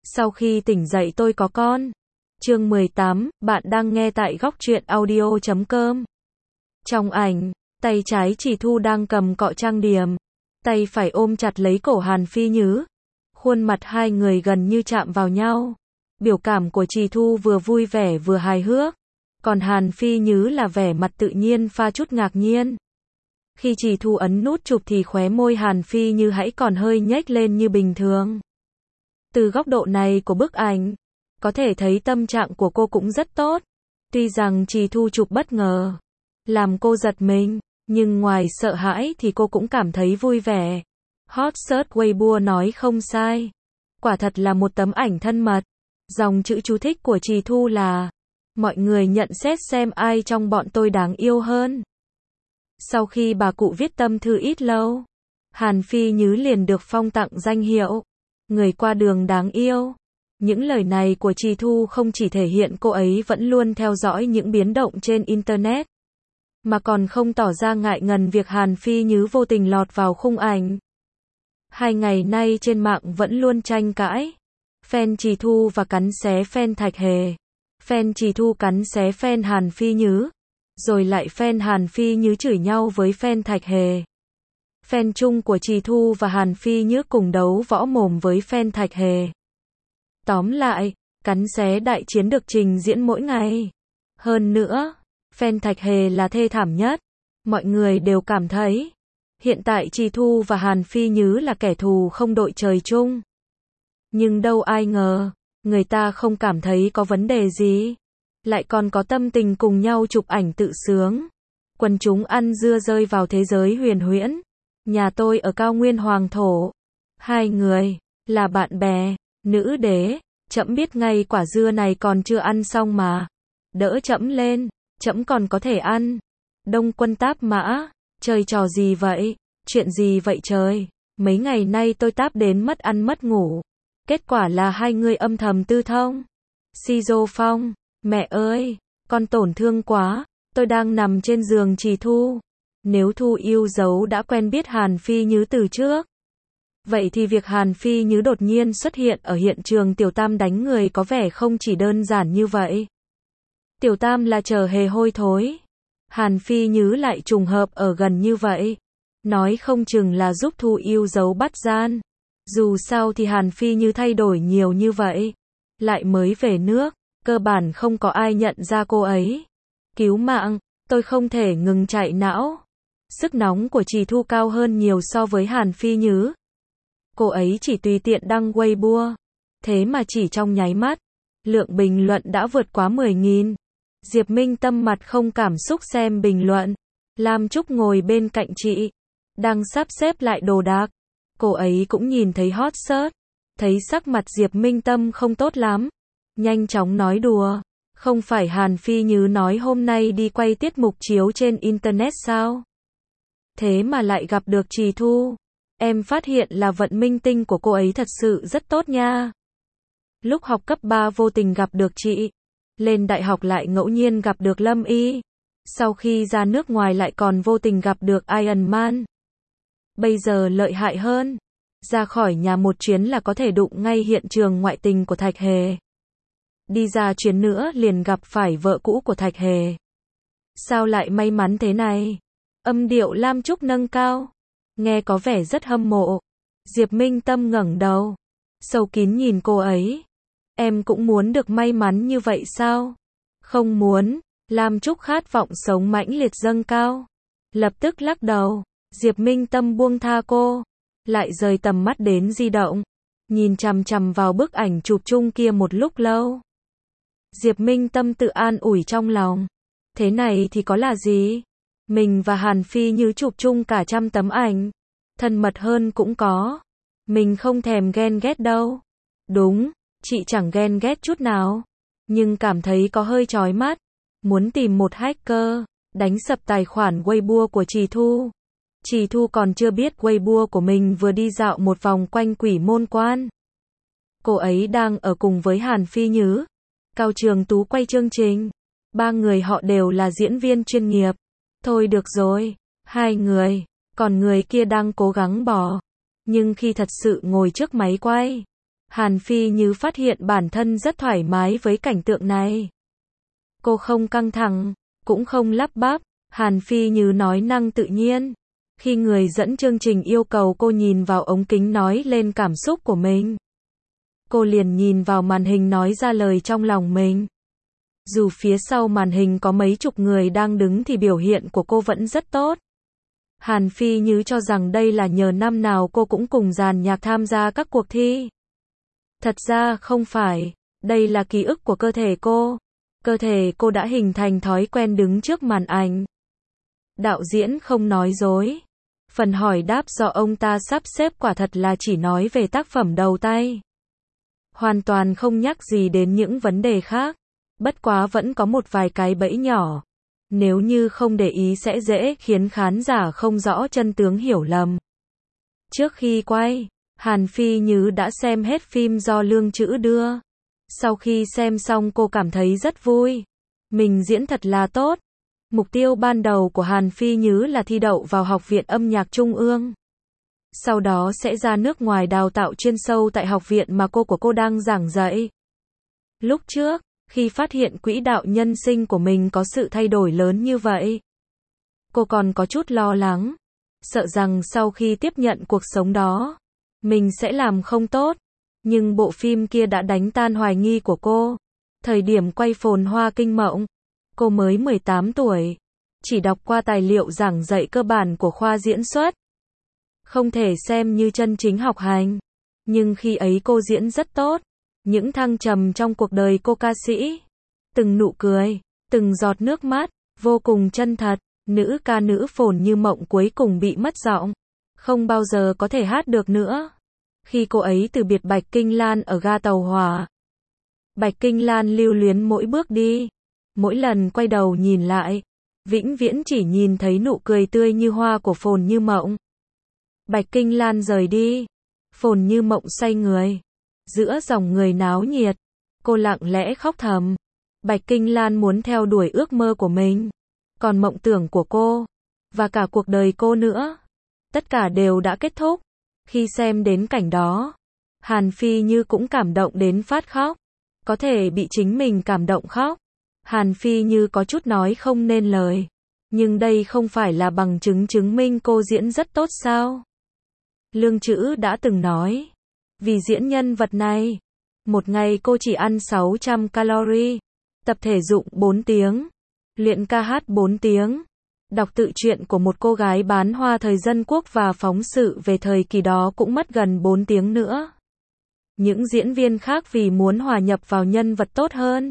Sau khi tỉnh dậy tôi có con. Chương 18, bạn đang nghe tại góc truyện audio.com. Trong ảnh, tay trái Trì Thu đang cầm cọ trang điểm, tay phải ôm chặt lấy cổ Hàn Phi Nhứ. Khuôn mặt hai người gần như chạm vào nhau. Biểu cảm của Trì Thu vừa vui vẻ vừa hài hước, còn Hàn Phi Nhứ là vẻ mặt tự nhiên pha chút ngạc nhiên. Khi Trì Thu ấn nút chụp thì khóe môi Hàn Phi Nhứ hãy còn hơi nhếch lên như bình thường. Từ góc độ này của bức ảnh, có thể thấy tâm trạng của cô cũng rất tốt. Tuy rằng Trì Thu chụp bất ngờ, làm cô giật mình, nhưng ngoài sợ hãi thì cô cũng cảm thấy vui vẻ. Hot search Weibo nói không sai. Quả thật là một tấm ảnh thân mật. Dòng chữ chú thích của Trì Thu là: mọi người nhận xét xem ai trong bọn tôi đáng yêu hơn. Sau khi bà cụ viết tâm thư ít lâu, Hàn Phi Nhứ liền được phong tặng danh hiệu người qua đường đáng yêu. Những lời này của Trì Thu không chỉ thể hiện cô ấy vẫn luôn theo dõi những biến động trên Internet, mà còn không tỏ ra ngại ngần việc Hàn Phi Nhứ vô tình lọt vào khung ảnh. Hai ngày nay trên mạng vẫn luôn tranh cãi. Fan Trì Thu và cắn xé fan Thạch Hề. Fan Trì Thu cắn xé fan Hàn Phi Nhứ. Rồi lại fan Hàn Phi Nhứ chửi nhau với fan Thạch Hề. Fan chung của Trì Thu và Hàn Phi Nhứ cùng đấu võ mồm với fan Thạch Hề. Tóm lại, cắn xé đại chiến được trình diễn mỗi ngày. Hơn nữa, fan Thạch Hề là thê thảm nhất. Mọi người đều cảm thấy hiện tại Trì Thu và Hàn Phi Nhứ là kẻ thù không đội trời chung. Nhưng đâu ai ngờ, người ta không cảm thấy có vấn đề gì, lại còn có tâm tình cùng nhau chụp ảnh tự sướng. Quần chúng ăn dưa rơi vào thế giới huyền huyễn. Nhà tôi ở cao nguyên hoàng thổ. Hai người là bạn bè, nữ đế, trẫm biết ngay quả dưa này còn chưa ăn xong mà. Đỡ trẫm lên, trẫm còn có thể ăn. Đông Quân Táp Mã, chơi trò gì vậy? Chuyện gì vậy trời? Mấy ngày nay tôi táp đến mất ăn mất ngủ. Kết quả là hai người âm thầm tư thông. Sizo Phong, mẹ ơi, con tổn thương quá, tôi đang nằm trên giường Trì Thu. Nếu Thu yêu dấu đã quen biết Hàn Phi Nhứ từ trước, vậy thì việc Hàn Phi Nhứ đột nhiên xuất hiện ở hiện trường Tiểu Tam đánh người có vẻ không chỉ đơn giản như vậy. Tiểu Tam là trò hề hôi thối. Hàn Phi Nhứ lại trùng hợp ở gần như vậy. Nói không chừng là giúp Thu yêu dấu bắt gian. Dù sao thì Hàn Phi Nhứ thay đổi nhiều như vậy. Lại mới về nước, cơ bản không có ai nhận ra cô ấy. Cứu mạng, tôi không thể ngừng chạy não. Sức nóng của Trì Thu cao hơn nhiều so với Hàn Phi Nhứ. Cô ấy chỉ tùy tiện đăng Weibo. Thế mà chỉ trong nháy mắt, lượng bình luận đã vượt quá 10.000. Diệp Minh Tâm mặt không cảm xúc xem bình luận. Lam Trúc ngồi bên cạnh chị, đang sắp xếp lại đồ đạc. Cô ấy cũng nhìn thấy hot search, thấy sắc mặt Diệp Minh Tâm không tốt lắm. Nhanh chóng nói đùa. Không phải Hàn Phi Nhứ nói hôm nay đi quay tiết mục chiếu trên Internet sao? Thế mà lại gặp được Trì Thu. Em phát hiện là vận minh tinh của cô ấy thật sự rất tốt nha. Lúc học cấp 3 vô tình gặp được chị. Lên đại học lại ngẫu nhiên gặp được Lâm Y. Sau khi ra nước ngoài lại còn vô tình gặp được Iron Man. Bây giờ lợi hại hơn. Ra khỏi nhà một chuyến là có thể đụng ngay hiện trường ngoại tình của Thạch Hề. Đi ra chuyến nữa liền gặp phải vợ cũ của Thạch Hề. Sao lại may mắn thế này? Âm điệu Lam Trúc nâng cao. Nghe có vẻ rất hâm mộ. Diệp Minh Tâm ngẩng đầu, sâu kín nhìn cô ấy. Em cũng muốn được may mắn như vậy sao? Không muốn. Lam Trúc khát vọng sống mãnh liệt dâng cao. Lập tức lắc đầu. Diệp Minh Tâm buông tha cô, lại rời tầm mắt đến di động, nhìn chằm chằm vào bức ảnh chụp chung kia một lúc lâu. Diệp Minh Tâm tự an ủi trong lòng. Thế này thì có là gì? Mình và Hàn Phi Nhứ chụp chung cả 100 tấm ảnh. Thân mật hơn cũng có. Mình không thèm ghen ghét đâu. Đúng, chị chẳng ghen ghét chút nào. Nhưng cảm thấy có hơi chói mắt. Muốn tìm một hacker, đánh sập tài khoản Weibo của Trì Thu. Trì Thu còn chưa biết Weibo của mình vừa đi dạo một vòng quanh Quỷ Môn Quan. Cô ấy đang ở cùng với Hàn Phi Nhứ. Cao Trường Tú quay chương trình. Ba người họ đều là diễn viên chuyên nghiệp. Thôi được rồi, hai người, còn người kia đang cố gắng bỏ. Nhưng khi thật sự ngồi trước máy quay, Hàn Phi Như phát hiện bản thân rất thoải mái với cảnh tượng này. Cô không căng thẳng, cũng không lắp bắp, Hàn Phi Như nói năng tự nhiên. Khi người dẫn chương trình yêu cầu cô nhìn vào ống kính nói lên cảm xúc của mình, cô liền nhìn vào màn hình nói ra lời trong lòng mình. Dù phía sau màn hình có mấy chục người đang đứng thì biểu hiện của cô vẫn rất tốt. Hàn Phi Như cho rằng đây là nhờ năm nào cô cũng cùng dàn nhạc tham gia các cuộc thi. Thật ra không phải, đây là ký ức của cơ thể cô. Cơ thể cô đã hình thành thói quen đứng trước màn ảnh. Đạo diễn không nói dối. Phần hỏi đáp do ông ta sắp xếp quả thật là chỉ nói về tác phẩm đầu tay. Hoàn toàn không nhắc gì đến những vấn đề khác. Bất quá vẫn có một vài cái bẫy nhỏ. Nếu như không để ý sẽ dễ khiến khán giả không rõ chân tướng hiểu lầm. Trước khi quay, Hàn Phi Như đã xem hết phim do Lương Chữ đưa. Sau khi xem xong cô cảm thấy rất vui. Mình diễn thật là tốt. Mục tiêu ban đầu của Hàn Phi Như là thi đậu vào Học viện Âm nhạc Trung ương. Sau đó sẽ ra nước ngoài đào tạo chuyên sâu tại học viện mà cô của cô đang giảng dạy. Lúc trước, khi phát hiện quỹ đạo nhân sinh của mình có sự thay đổi lớn như vậy, cô còn có chút lo lắng, sợ rằng sau khi tiếp nhận cuộc sống đó, mình sẽ làm không tốt. Nhưng bộ phim kia đã đánh tan hoài nghi của cô. Thời điểm quay Phồn Hoa Kinh Mộng, cô mới 18 tuổi, chỉ đọc qua tài liệu giảng dạy cơ bản của khoa diễn xuất. Không thể xem như chân chính học hành. Nhưng khi ấy cô diễn rất tốt. Những thăng trầm trong cuộc đời cô ca sĩ. Từng nụ cười, từng giọt nước mắt, vô cùng chân thật. Nữ ca nữ Phồn Như Mộng cuối cùng bị mất giọng. Không bao giờ có thể hát được nữa. Khi cô ấy từ biệt Bạch Kinh Lan ở ga tàu hỏa. Bạch Kinh Lan lưu luyến mỗi bước đi. Mỗi lần quay đầu nhìn lại, vĩnh viễn chỉ nhìn thấy nụ cười tươi như hoa của Phồn Như Mộng. Bạch Kinh Lan rời đi. Phồn Như Mộng xoay người. Giữa dòng người náo nhiệt, cô lặng lẽ khóc thầm. Bạch Kinh Lan muốn theo đuổi ước mơ của mình. Còn mộng tưởng của cô, và cả cuộc đời cô nữa, tất cả đều đã kết thúc. Khi xem đến cảnh đó, Hàn Phi Như cũng cảm động đến phát khóc. Có thể bị chính mình cảm động khóc. Hàn Phi Như có chút nói không nên lời. Nhưng đây không phải là bằng chứng chứng minh cô diễn rất tốt sao? Lương Chữ đã từng nói, vì diễn nhân vật này, một ngày cô chỉ ăn 600 calorie, tập thể dục 4 tiếng, luyện ca hát 4 tiếng, đọc tự truyện của một cô gái bán hoa thời dân quốc và phóng sự về thời kỳ đó cũng mất gần 4 tiếng nữa. Những diễn viên khác vì muốn hòa nhập vào nhân vật tốt hơn,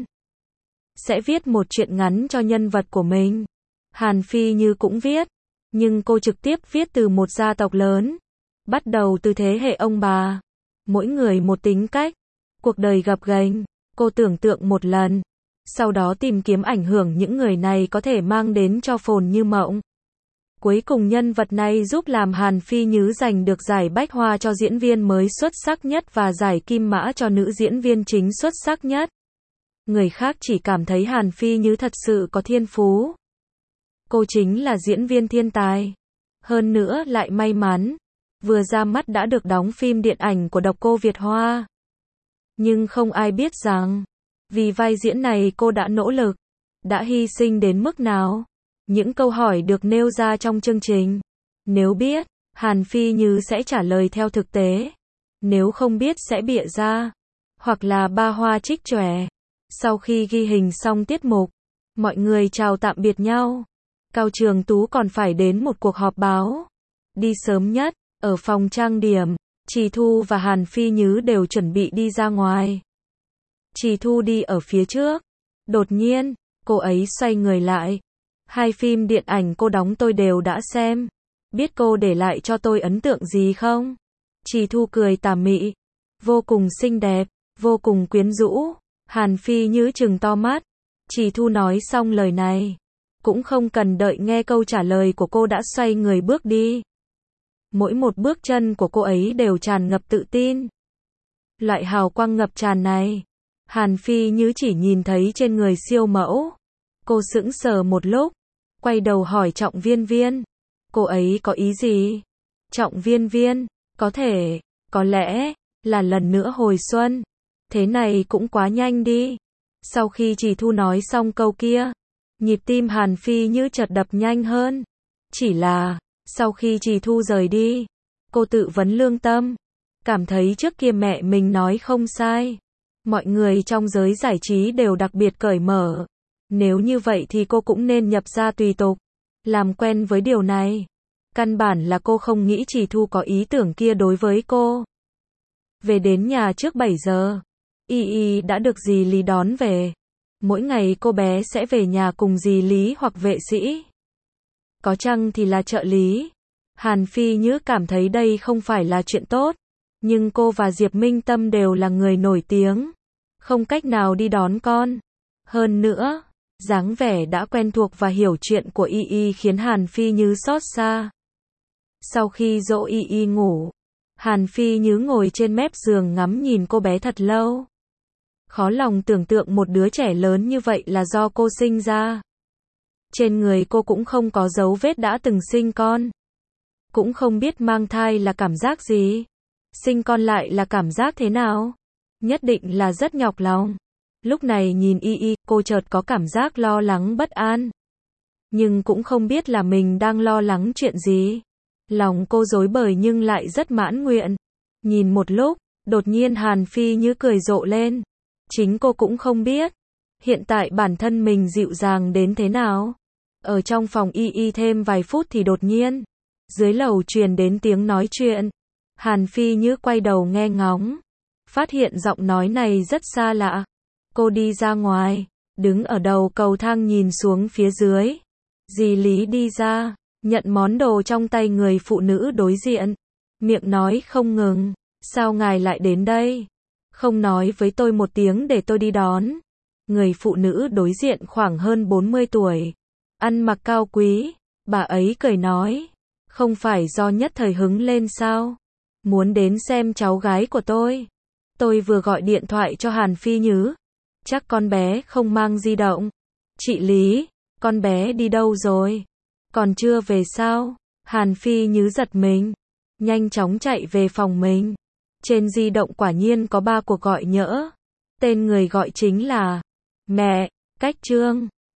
sẽ viết một truyện ngắn cho nhân vật của mình. Hàn Phi Như cũng viết, nhưng cô trực tiếp viết từ một gia tộc lớn, bắt đầu từ thế hệ ông bà. Mỗi người một tính cách, cuộc đời gập ghềnh, cô tưởng tượng một lần, sau đó tìm kiếm ảnh hưởng những người này có thể mang đến cho Phồn Như Mộng. Cuối cùng nhân vật này giúp làm Hàn Phi Như giành được giải Bách Hoa cho diễn viên mới xuất sắc nhất và giải Kim Mã cho nữ diễn viên chính xuất sắc nhất. Người khác chỉ cảm thấy Hàn Phi Như thật sự có thiên phú. Cô chính là diễn viên thiên tài. Hơn nữa lại may mắn, vừa ra mắt đã được đóng phim điện ảnh của độc cô Việt Hoa. Nhưng không ai biết rằng, vì vai diễn này cô đã nỗ lực, đã hy sinh đến mức nào. Những câu hỏi được nêu ra trong chương trình. Nếu biết, Hàn Phi Như sẽ trả lời theo thực tế. Nếu không biết sẽ bịa ra. Hoặc là ba hoa trích chòe. Sau khi ghi hình xong tiết mục, mọi người chào tạm biệt nhau. Cao Trường Tú còn phải đến một cuộc họp báo. Đi sớm nhất, ở phòng trang điểm, Trì Thu và Hàn Phi Như đều chuẩn bị đi ra ngoài. Trì Thu đi ở phía trước. Đột nhiên, cô ấy xoay người lại. 2 phim điện ảnh cô đóng tôi đều đã xem. Biết cô để lại cho tôi ấn tượng gì không? Trì Thu cười tà mị. Vô cùng xinh đẹp, vô cùng quyến rũ. Hàn Phi Như trừng to mắt. Trì Thu nói xong lời này, cũng không cần đợi nghe câu trả lời của cô đã xoay người bước đi. Mỗi một bước chân của cô ấy đều tràn ngập tự tin. Loại hào quang ngập tràn này, Hàn Phi Như chỉ nhìn thấy trên người siêu mẫu. Cô sững sờ một lúc, quay đầu hỏi Trọng Viên Viên. Cô ấy có ý gì? Trọng Viên Viên, có thể, có lẽ, là lần nữa hồi xuân. Thế này cũng quá nhanh đi. Sau khi Trì Thu nói xong câu kia, nhịp tim Hàn Phi Như chợt đập nhanh hơn. Chỉ là, sau khi Trì Thu rời đi, cô tự vấn lương tâm, cảm thấy trước kia mẹ mình nói không sai. Mọi người trong giới giải trí đều đặc biệt cởi mở. Nếu như vậy thì cô cũng nên nhập gia tùy tục, làm quen với điều này. Căn bản là cô không nghĩ Trì Thu có ý tưởng kia đối với cô. Về đến nhà trước 7 giờ, Y Y đã được dì Lý đón về. Mỗi ngày cô bé sẽ về nhà cùng dì Lý hoặc vệ sĩ. Có chăng thì là trợ lý. Hàn Phi Như cảm thấy đây không phải là chuyện tốt. Nhưng cô và Diệp Minh Tâm đều là người nổi tiếng. Không cách nào đi đón con. Hơn nữa, dáng vẻ đã quen thuộc và hiểu chuyện của Y Y khiến Hàn Phi Như xót xa. Sau khi dỗ Y Y ngủ, Hàn Phi Như ngồi trên mép giường ngắm nhìn cô bé thật lâu. Khó lòng tưởng tượng một đứa trẻ lớn như vậy là do cô sinh ra. Trên người cô cũng không có dấu vết đã từng sinh con. Cũng không biết mang thai là cảm giác gì. Sinh con lại là cảm giác thế nào? Nhất định là rất nhọc lòng. Lúc này nhìn Y Y, cô chợt có cảm giác lo lắng bất an. Nhưng cũng không biết là mình đang lo lắng chuyện gì. Lòng cô rối bời nhưng lại rất mãn nguyện. Nhìn một lúc, đột nhiên Hàn Phi Như cười rộ lên. Chính cô cũng không biết. Hiện tại bản thân mình dịu dàng đến thế nào. Ở trong phòng Y Y thêm vài phút thì đột nhiên, dưới lầu truyền đến tiếng nói chuyện. Hàn Phi Như quay đầu nghe ngóng. Phát hiện giọng nói này rất xa lạ. Cô đi ra ngoài, đứng ở đầu cầu thang nhìn xuống phía dưới. Dì Lý đi ra, nhận món đồ trong tay người phụ nữ đối diện. Miệng nói không ngừng. Sao ngài lại đến đây? Không nói với tôi một tiếng để tôi đi đón. Người phụ nữ đối diện khoảng hơn 40 tuổi. Ăn mặc cao quý. Bà ấy cười nói. Không phải do nhất thời hứng lên sao? Muốn đến xem cháu gái của tôi. Tôi vừa gọi điện thoại cho Hàn Phi Như. Chắc con bé không mang di động. Chị Lý, con bé đi đâu rồi? Còn chưa về sao? Hàn Phi Như giật mình. Nhanh chóng chạy về phòng mình. Trên di động quả nhiên có 3 cuộc gọi nhỡ. Tên người gọi chính là mẹ, Cách Trương.